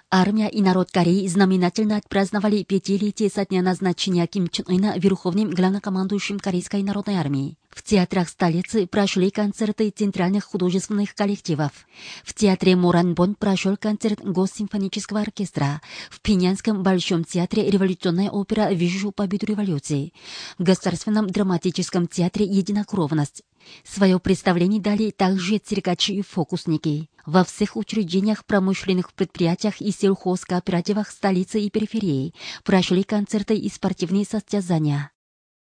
Армия и народ Кореи знаменательно отпраздновали 5-летие со дня назначения Ким Чен Ына верховным главнокомандующим Корейской народной армии. В театрах столицы прошли концерты центральных художественных коллективов. В театре Моранбон прошел концерт Госсимфонического оркестра. В Пинянском Большом театре революционная опера «Вижу победу революции». В Государственном драматическом театре «Единокровность». Свое представление дали также циркачи и фокусники. Во всех учреждениях, промышленных предприятиях и сельхозкооперативах столицы и периферии прошли концерты и спортивные состязания.